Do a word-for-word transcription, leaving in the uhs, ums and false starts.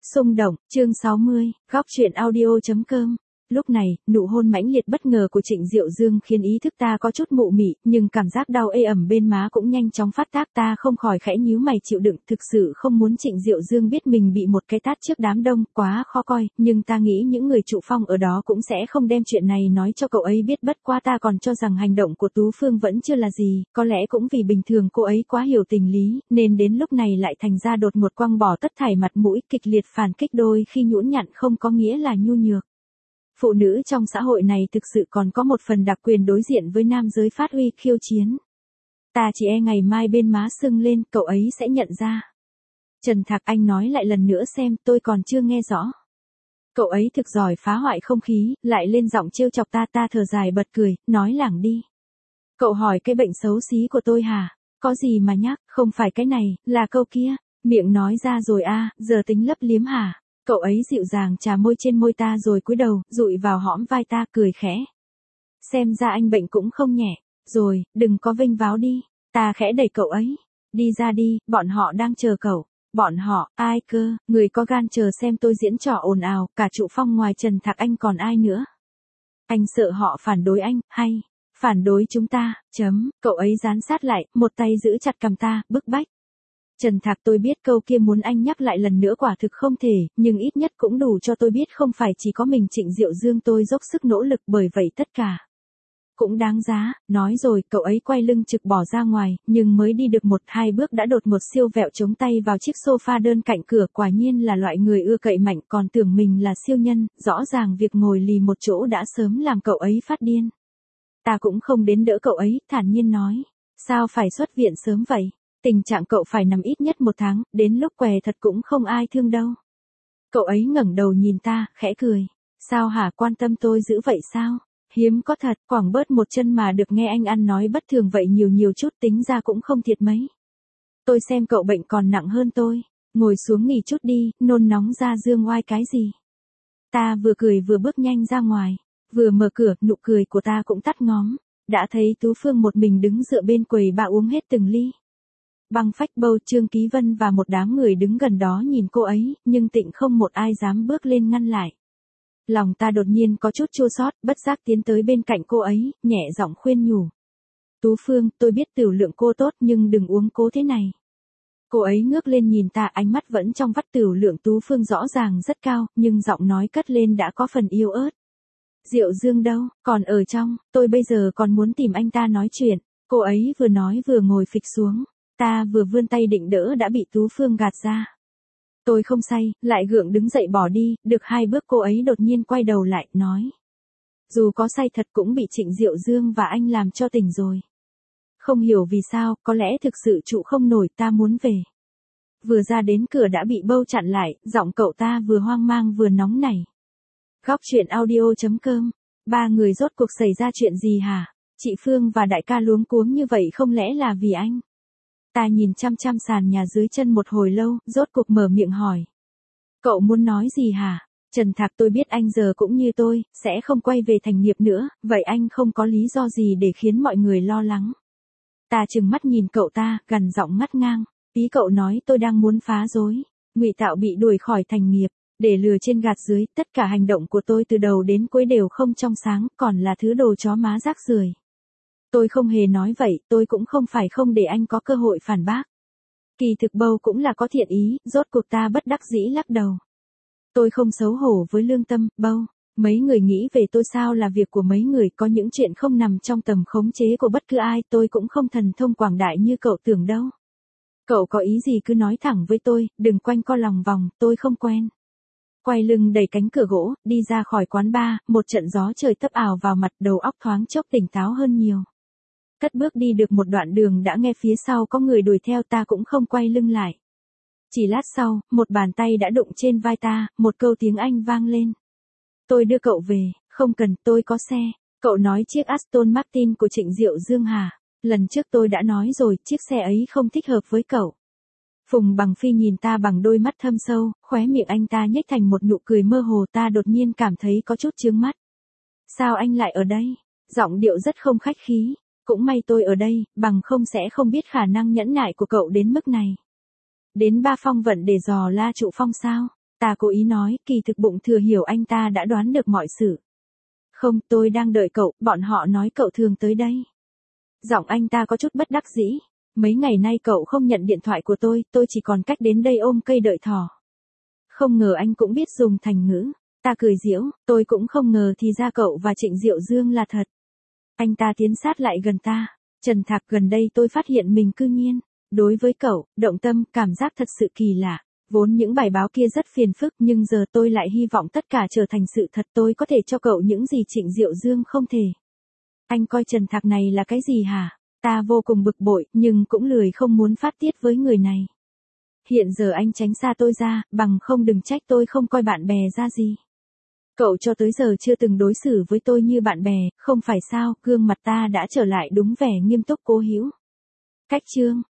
Xung động, chương sáu mươi, góc truyện audio.com. Lúc này, nụ hôn mãnh liệt bất ngờ của Trịnh Diệu Dương khiến ý thức ta có chút mụ mị, nhưng cảm giác đau ê ẩm bên má cũng nhanh chóng phát tác, ta không khỏi khẽ nhíu mày chịu đựng, thực sự không muốn Trịnh Diệu Dương biết mình bị một cái tát trước đám đông, quá khó coi, nhưng ta nghĩ những người trụ phong ở đó cũng sẽ không đem chuyện này nói cho cậu ấy biết, bất quá ta còn cho rằng hành động của Tú Phương vẫn chưa là gì, có lẽ cũng vì bình thường cô ấy quá hiểu tình lý, nên đến lúc này lại thành ra đột ngột quăng bỏ tất thảy mặt mũi, kịch liệt phản kích, đôi khi nhũn nhặn không có nghĩa là nhu nhược. Phụ nữ trong xã hội này thực sự còn có một phần đặc quyền đối diện với nam giới phát huy khiêu chiến. Ta chỉ e ngày mai bên má sưng lên, cậu ấy sẽ nhận ra. Trần Thạc, anh nói lại lần nữa xem, tôi còn chưa nghe rõ. Cậu ấy thực giỏi phá hoại không khí, lại lên giọng trêu chọc ta, ta thở dài bật cười, nói lảng đi. Cậu hỏi cái bệnh xấu xí của tôi hả? Có gì mà nhắc, không phải cái này, là câu kia. Miệng nói ra rồi a, giờ tính lấp liếm hả? Cậu ấy dịu dàng trà môi trên môi ta rồi cúi đầu, dụi vào hõm vai ta, cười khẽ. Xem ra anh bệnh cũng không nhẹ. Rồi, đừng có vênh váo đi. Ta khẽ đẩy cậu ấy. Đi ra đi, bọn họ đang chờ cậu. Bọn họ, ai cơ, người có gan chờ xem tôi diễn trò ồn ào, cả trụ phong ngoài Trần Thạc anh còn ai nữa. Anh sợ họ phản đối anh, hay, phản đối chúng ta, chấm, cậu ấy dán sát lại, một tay giữ chặt cằm ta, bức bách. Trần Thạc, tôi biết câu kia muốn anh nhắc lại lần nữa quả thực không thể, nhưng ít nhất cũng đủ cho tôi biết không phải chỉ có mình Trịnh Diệu Dương tôi dốc sức nỗ lực, bởi vậy tất cả cũng đáng giá. Nói rồi, cậu ấy quay lưng trực bỏ ra ngoài, nhưng mới đi được một hai bước đã đột ngột siêu vẹo chống tay vào chiếc sofa đơn cạnh cửa, quả nhiên là loại người ưa cậy mạnh, còn tưởng mình là siêu nhân, rõ ràng việc ngồi lì một chỗ đã sớm làm cậu ấy phát điên. Ta cũng không đến đỡ cậu ấy, thản nhiên nói, sao phải xuất viện sớm vậy? Tình trạng cậu phải nằm ít nhất một tháng, đến lúc què thật cũng không ai thương đâu. Cậu ấy ngẩng đầu nhìn ta, khẽ cười. Sao hả, quan tâm tôi dữ vậy sao? Hiếm có thật, quẳng bớt một chân mà được nghe anh ăn nói bất thường vậy nhiều nhiều chút, tính ra cũng không thiệt mấy. Tôi xem cậu bệnh còn nặng hơn tôi. Ngồi xuống nghỉ chút đi, nôn nóng ra dương oai cái gì. Ta vừa cười vừa bước nhanh ra ngoài. Vừa mở cửa, nụ cười của ta cũng tắt ngóm. Đã thấy Tú Phương một mình đứng dựa bên quầy bà uống hết từng ly. Băng Phách Bâu, Trương Ký Vân và một đám người đứng gần đó nhìn cô ấy, nhưng tịnh không một ai dám bước lên ngăn lại. Lòng ta đột nhiên có chút chua xót, bất giác tiến tới bên cạnh cô ấy, nhẹ giọng khuyên nhủ. Tú Phương, tôi biết tiểu lượng cô tốt nhưng đừng uống cố thế này. Cô ấy ngước lên nhìn ta, ánh mắt vẫn trong vắt, tiểu lượng Tú Phương rõ ràng rất cao, nhưng giọng nói cất lên đã có phần yếu ớt. Diệu Dương đâu, còn ở trong, tôi bây giờ còn muốn tìm anh ta nói chuyện. Cô ấy vừa nói vừa ngồi phịch xuống. Ta vừa vươn tay định đỡ đã bị Tú Phương gạt ra. Tôi không say, lại gượng đứng dậy bỏ đi, được hai bước cô ấy đột nhiên quay đầu lại, nói. Dù có say thật cũng bị Trịnh Diệu Dương và anh làm cho tỉnh rồi. Không hiểu vì sao, có lẽ thực sự trụ không nổi, ta muốn về. Vừa ra đến cửa đã bị Bâu chặn lại, giọng cậu ta vừa hoang mang vừa nóng nảy. Góc truyện audio.com, ba người rốt cuộc xảy ra chuyện gì hả? Chị Phương và đại ca luống cuống như vậy không lẽ là vì anh? Ta nhìn chăm chăm sàn nhà dưới chân một hồi lâu, rốt cuộc mở miệng hỏi. Cậu muốn nói gì hả? Trần Thạc, tôi biết anh giờ cũng như tôi, sẽ không quay về thành nghiệp nữa, vậy anh không có lý do gì để khiến mọi người lo lắng. Ta trừng mắt nhìn cậu ta, gằn giọng ngắt ngang. Ý cậu nói tôi đang muốn phá rối, ngụy tạo bị đuổi khỏi thành nghiệp, để lừa trên gạt dưới, tất cả hành động của tôi từ đầu đến cuối đều không trong sáng, còn là thứ đồ chó má rác rưởi. Tôi không hề nói vậy, tôi cũng không phải không để anh có cơ hội phản bác. Kỳ thực Bâu cũng là có thiện ý, rốt cuộc ta bất đắc dĩ lắc đầu. Tôi không xấu hổ với lương tâm, Bâu. Mấy người nghĩ về tôi sao là việc của mấy người, có những chuyện không nằm trong tầm khống chế của bất cứ ai, tôi cũng không thần thông quảng đại như cậu tưởng đâu. Cậu có ý gì cứ nói thẳng với tôi, đừng quanh co lòng vòng, tôi không quen. Quay lưng đẩy cánh cửa gỗ, đi ra khỏi quán bar, một trận gió trời tấp ảo vào mặt, đầu óc thoáng chốc tỉnh táo hơn nhiều. Cất bước đi được một đoạn đường đã nghe phía sau có người đuổi theo, ta cũng không quay lưng lại. Chỉ lát sau, một bàn tay đã đụng trên vai ta, một câu tiếng Anh vang lên. Tôi đưa cậu về, không cần, tôi có xe. Cậu nói chiếc Aston Martin của Trịnh Diệu Dương hả? Lần trước tôi đã nói rồi, chiếc xe ấy không thích hợp với cậu. Phùng Bằng Phi nhìn ta bằng đôi mắt thâm sâu, khóe miệng anh ta nhếch thành một nụ cười mơ hồ, ta đột nhiên cảm thấy có chút chướng mắt. Sao anh lại ở đây? Giọng điệu rất không khách khí. Cũng may tôi ở đây, bằng không sẽ không biết khả năng nhẫn nại của cậu đến mức này. Đến Ba Phong Vận để dò la trụ phong sao? Ta cố ý nói, kỳ thực bụng thừa hiểu anh ta đã đoán được mọi sự. Không, tôi đang đợi cậu, bọn họ nói cậu thường tới đây. Giọng anh ta có chút bất đắc dĩ. Mấy ngày nay cậu không nhận điện thoại của tôi, tôi chỉ còn cách đến đây ôm cây đợi thỏ. Không ngờ anh cũng biết dùng thành ngữ. Ta cười giễu, tôi cũng không ngờ thì ra cậu và Trịnh Diệu Dương là thật. Anh ta tiến sát lại gần ta. Trần Thạc, gần đây tôi phát hiện mình cư nhiên. Đối với cậu, động tâm, cảm giác thật sự kỳ lạ. Vốn những bài báo kia rất phiền phức nhưng giờ tôi lại hy vọng tất cả trở thành sự thật, tôi có thể cho cậu những gì Trịnh Diệu Dương không thể. Anh coi Trần Thạc này là cái gì hả? Ta vô cùng bực bội, nhưng cũng lười không muốn phát tiết với người này. Hiện giờ anh tránh xa tôi ra, bằng không đừng trách tôi không coi bạn bè ra gì. Cậu cho tới giờ chưa từng đối xử với tôi như bạn bè, không phải sao? Gương mặt ta đã trở lại đúng vẻ nghiêm túc cố hữu. Cách chương